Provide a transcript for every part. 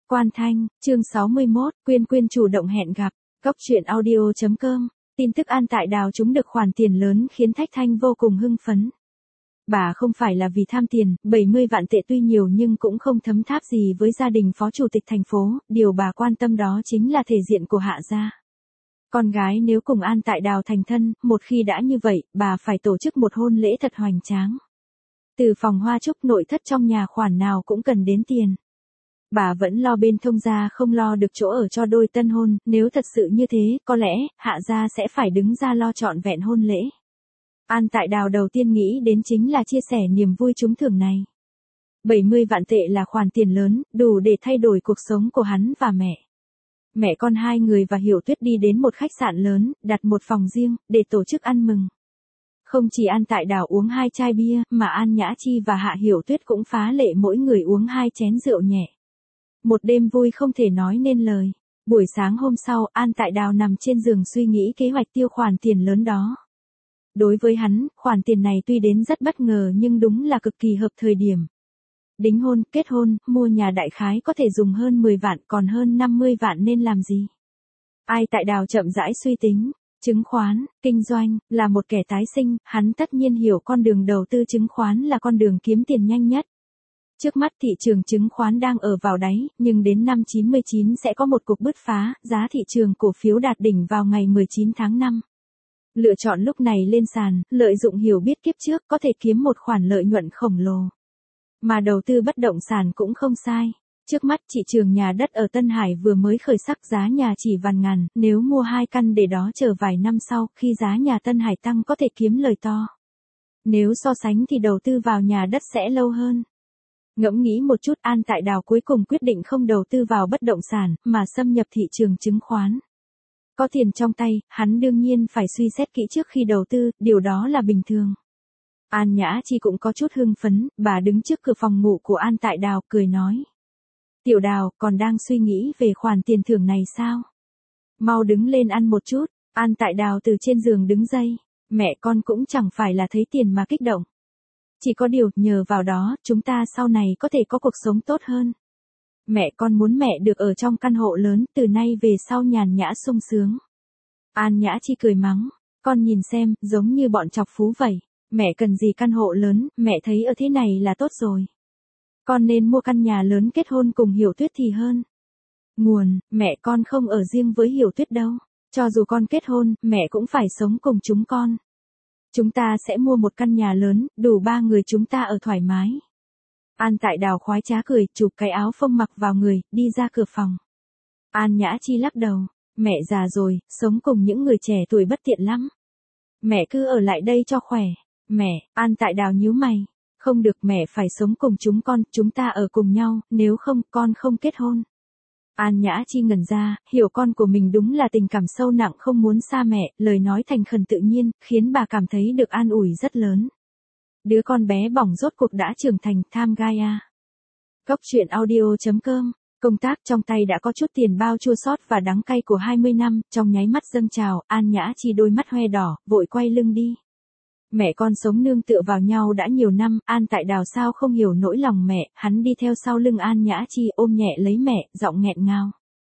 Quan Thanh, chương 61, Quyên Quyên chủ động hẹn gặp. Cốc truyện audio.com. Tin tức An Tại Đào trúng được khoản tiền lớn khiến Thách Thanh vô cùng hưng phấn. Bà không phải là vì tham tiền, 70 vạn tệ tuy nhiều nhưng cũng không thấm tháp gì với gia đình phó chủ tịch thành phố, điều bà quan tâm đó chính là thể diện của Hạ gia. Con gái nếu cùng An Tại Đào thành thân, một khi đã như vậy, bà phải tổ chức một hôn lễ thật hoành tráng. Từ phòng hoa chúc nội thất trong nhà khoản nào cũng cần đến tiền. Bà vẫn lo bên thông gia không lo được chỗ ở cho đôi tân hôn, nếu thật sự như thế, có lẽ, Hạ gia sẽ phải đứng ra lo trọn vẹn hôn lễ. An Tại Đào đầu tiên nghĩ đến chính là chia sẻ niềm vui trúng thưởng này. 70 vạn tệ là khoản tiền lớn, đủ để thay đổi cuộc sống của hắn và mẹ. Mẹ con hai người và Hiểu Tuyết đi đến một khách sạn lớn, đặt một phòng riêng, để tổ chức ăn mừng. Không chỉ An Tại Đào uống 2 chai bia, mà An Nhã Chi và Hạ Hiểu Tuyết cũng phá lệ mỗi người uống 2 chén rượu nhẹ. Một đêm vui không thể nói nên lời. Buổi sáng hôm sau, An Tại Đào nằm trên giường suy nghĩ kế hoạch tiêu khoản tiền lớn đó. Đối với hắn, khoản tiền này tuy đến rất bất ngờ nhưng đúng là cực kỳ hợp thời điểm. Đính hôn, kết hôn, mua nhà đại khái có thể dùng hơn 10 vạn, còn hơn 50 vạn nên làm gì? Ai Tại Đào chậm rãi suy tính. Chứng khoán, kinh doanh, là một kẻ tái sinh, hắn tất nhiên hiểu con đường đầu tư chứng khoán là con đường kiếm tiền nhanh nhất. Trước mắt thị trường chứng khoán đang ở vào đáy, nhưng đến năm 99 sẽ có một cuộc bứt phá, giá thị trường cổ phiếu đạt đỉnh vào ngày 19 tháng 5. Lựa chọn lúc này lên sàn, lợi dụng hiểu biết kiếp trước có thể kiếm một khoản lợi nhuận khổng lồ. Mà đầu tư bất động sản cũng không sai. Trước mắt thị trường nhà đất ở Tân Hải vừa mới khởi sắc, giá nhà chỉ vài ngàn, nếu mua 2 căn để đó chờ vài năm sau, khi giá nhà Tân Hải tăng có thể kiếm lời to. Nếu so sánh thì đầu tư vào nhà đất sẽ lâu hơn. Ngẫm nghĩ một chút, An Tại Đào cuối cùng quyết định không đầu tư vào bất động sản, mà xâm nhập thị trường chứng khoán. Có tiền trong tay, hắn đương nhiên phải suy xét kỹ trước khi đầu tư, điều đó là bình thường. An Nhã Chi cũng có chút hưng phấn, bà đứng trước cửa phòng ngủ của An Tại Đào, cười nói. Tiểu Đào, còn đang suy nghĩ về khoản tiền thưởng này sao? Mau đứng lên ăn một chút. An Tại Đào từ trên giường đứng dậy. Mẹ con cũng chẳng phải là thấy tiền mà kích động. Chỉ có điều, nhờ vào đó, chúng ta sau này có thể có cuộc sống tốt hơn. Mẹ con muốn mẹ được ở trong căn hộ lớn, từ nay về sau nhàn nhã sung sướng. An Nhã Chi cười mắng. Con nhìn xem, giống như bọn chọc phú vậy. Mẹ cần gì căn hộ lớn, mẹ thấy ở thế này là tốt rồi. Con nên mua căn nhà lớn kết hôn cùng Hiểu Tuyết thì hơn. Nguồn, mẹ con không ở riêng với Hiểu Tuyết đâu. Cho dù con kết hôn, mẹ cũng phải sống cùng chúng con. Chúng ta sẽ mua một căn nhà lớn, đủ 3 người chúng ta ở thoải mái. An Tại Đào khoái trá cười, chụp cái áo phông mặc vào người, đi ra cửa phòng. An Nhã Chi lắc đầu. Mẹ già rồi, sống cùng những người trẻ tuổi bất tiện lắm. Mẹ cứ ở lại đây cho khỏe. Mẹ, An Tại Đào nhíu mày. Không được, mẹ phải sống cùng chúng ta ở cùng nhau, nếu không, con không kết hôn. An Nhã Chi ngẩn ra, hiểu con của mình đúng là tình cảm sâu nặng không muốn xa mẹ, lời nói thành khẩn tự nhiên, khiến bà cảm thấy được an ủi rất lớn. Đứa con bé bỏng rốt cuộc đã trưởng thành, tham gai à. Cốc truyện audio.com. Công tác trong tay đã có chút tiền bao chua xót và đắng cay của 20 năm, trong nháy mắt dâng trào, An Nhã Chi đôi mắt hoe đỏ, vội quay lưng đi. Mẹ con sống nương tựa vào nhau đã nhiều năm, An Tại Đào sao không hiểu nỗi lòng mẹ, hắn đi theo sau lưng An Nhã Chi ôm nhẹ lấy mẹ, giọng nghẹn ngào.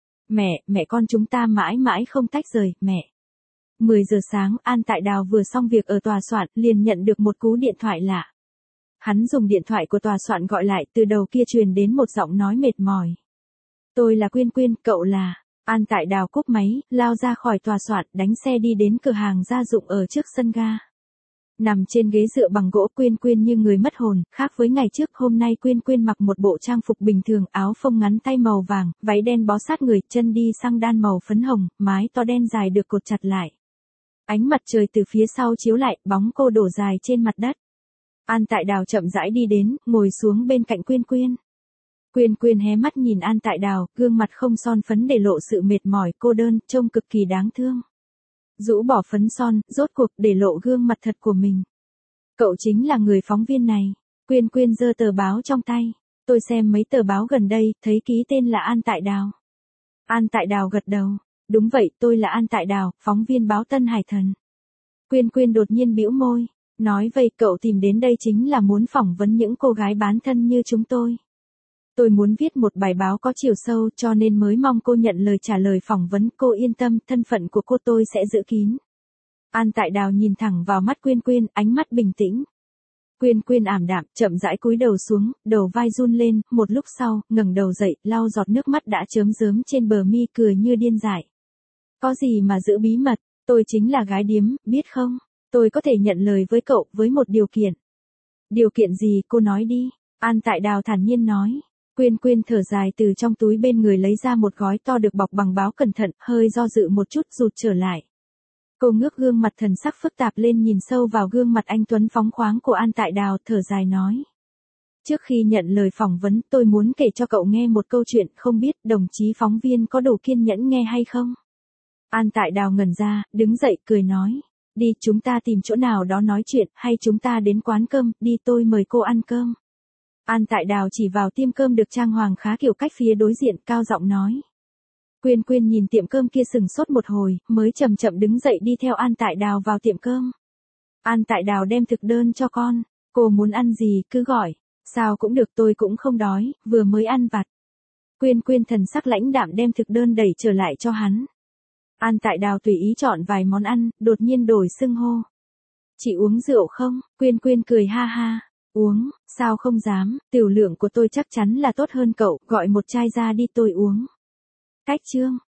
Mẹ con chúng ta mãi mãi không tách rời, mẹ. 10 giờ sáng, An Tại Đào vừa xong việc ở tòa soạn, liền nhận được một cú điện thoại lạ. Hắn dùng điện thoại của tòa soạn gọi lại, từ đầu kia truyền đến một giọng nói mệt mỏi. Tôi là Quyên Quyên, cậu là... An Tại Đào cúp máy, lao ra khỏi tòa soạn, đánh xe đi đến cửa hàng gia dụng ở trước sân ga. Nằm trên ghế dựa bằng gỗ, Quyên Quyên như người mất hồn, khác với ngày trước, hôm nay Quyên Quyên mặc một bộ trang phục bình thường, áo phông ngắn tay màu vàng, váy đen bó sát người, chân đi xăng đan màu phấn hồng, mái to đen dài được cột chặt lại. Ánh mặt trời từ phía sau chiếu lại, bóng cô đổ dài trên mặt đất. An Tại Đào chậm rãi đi đến, ngồi xuống bên cạnh Quyên Quyên. Quyên Quyên hé mắt nhìn An Tại Đào, gương mặt không son phấn để lộ sự mệt mỏi, cô đơn, trông cực kỳ đáng thương. Rũ bỏ phấn son, rốt cuộc để lộ gương mặt thật của mình. Cậu chính là người phóng viên này. Quyên Quyên giơ tờ báo trong tay. Tôi xem mấy tờ báo gần đây, thấy ký tên là An Tại Đào. An Tại Đào gật đầu. Đúng vậy, tôi là An Tại Đào, phóng viên báo Tân Hải Thần. Quyên Quyên đột nhiên bĩu môi. Nói vậy cậu tìm đến đây chính là muốn phỏng vấn những cô gái bán thân như chúng tôi. Tôi muốn viết một bài báo có chiều sâu cho nên mới mong cô nhận lời trả lời phỏng vấn. Cô yên tâm, thân phận của cô tôi sẽ giữ kín. An Tại Đào nhìn thẳng vào mắt Quyên Quyên, ánh mắt bình tĩnh. Quyên Quyên ảm đạm, chậm rãi cúi đầu xuống, đầu vai run lên, một lúc sau, ngẩng đầu dậy, lau giọt nước mắt đã chớm rớm trên bờ mi, cười như điên dại. Có gì mà giữ bí mật, tôi chính là gái điếm, biết không? Tôi có thể nhận lời với cậu với một điều kiện. Điều kiện gì, cô nói đi. An Tại Đào thản nhiên nói. Quyên Quyên thở dài, từ trong túi bên người lấy ra một gói to được bọc bằng báo, cẩn thận, hơi do dự một chút rụt trở lại. Cô ngước gương mặt thần sắc phức tạp lên, nhìn sâu vào gương mặt anh tuấn phóng khoáng của An Tại Đào, thở dài nói. Trước khi nhận lời phỏng vấn, tôi muốn kể cho cậu nghe một câu chuyện, không biết đồng chí phóng viên có đủ kiên nhẫn nghe hay không? An Tại Đào ngẩn ra, đứng dậy cười nói. Đi, chúng ta tìm chỗ nào đó nói chuyện, hay chúng ta đến quán cơm, đi, tôi mời cô ăn cơm. An Tại Đào chỉ vào tiệm cơm được trang hoàng khá kiểu cách phía đối diện, cao giọng nói. Quyên Quyên nhìn tiệm cơm kia sừng sốt một hồi, mới chậm chậm đứng dậy đi theo An Tại Đào vào tiệm cơm. An Tại Đào đem thực đơn cho con. Cô muốn ăn gì, cứ gọi. Sao cũng được, tôi cũng không đói, vừa mới ăn vặt. Quyên Quyên thần sắc lãnh đạm đem thực đơn đẩy trở lại cho hắn. An Tại Đào tùy ý chọn vài món ăn, đột nhiên đổi xưng hô. Chị uống rượu không? Quyên Quyên cười ha ha. Uống, sao không dám, tiểu lượng của tôi chắc chắn là tốt hơn cậu, gọi một chai ra đi tôi uống. Cách chương.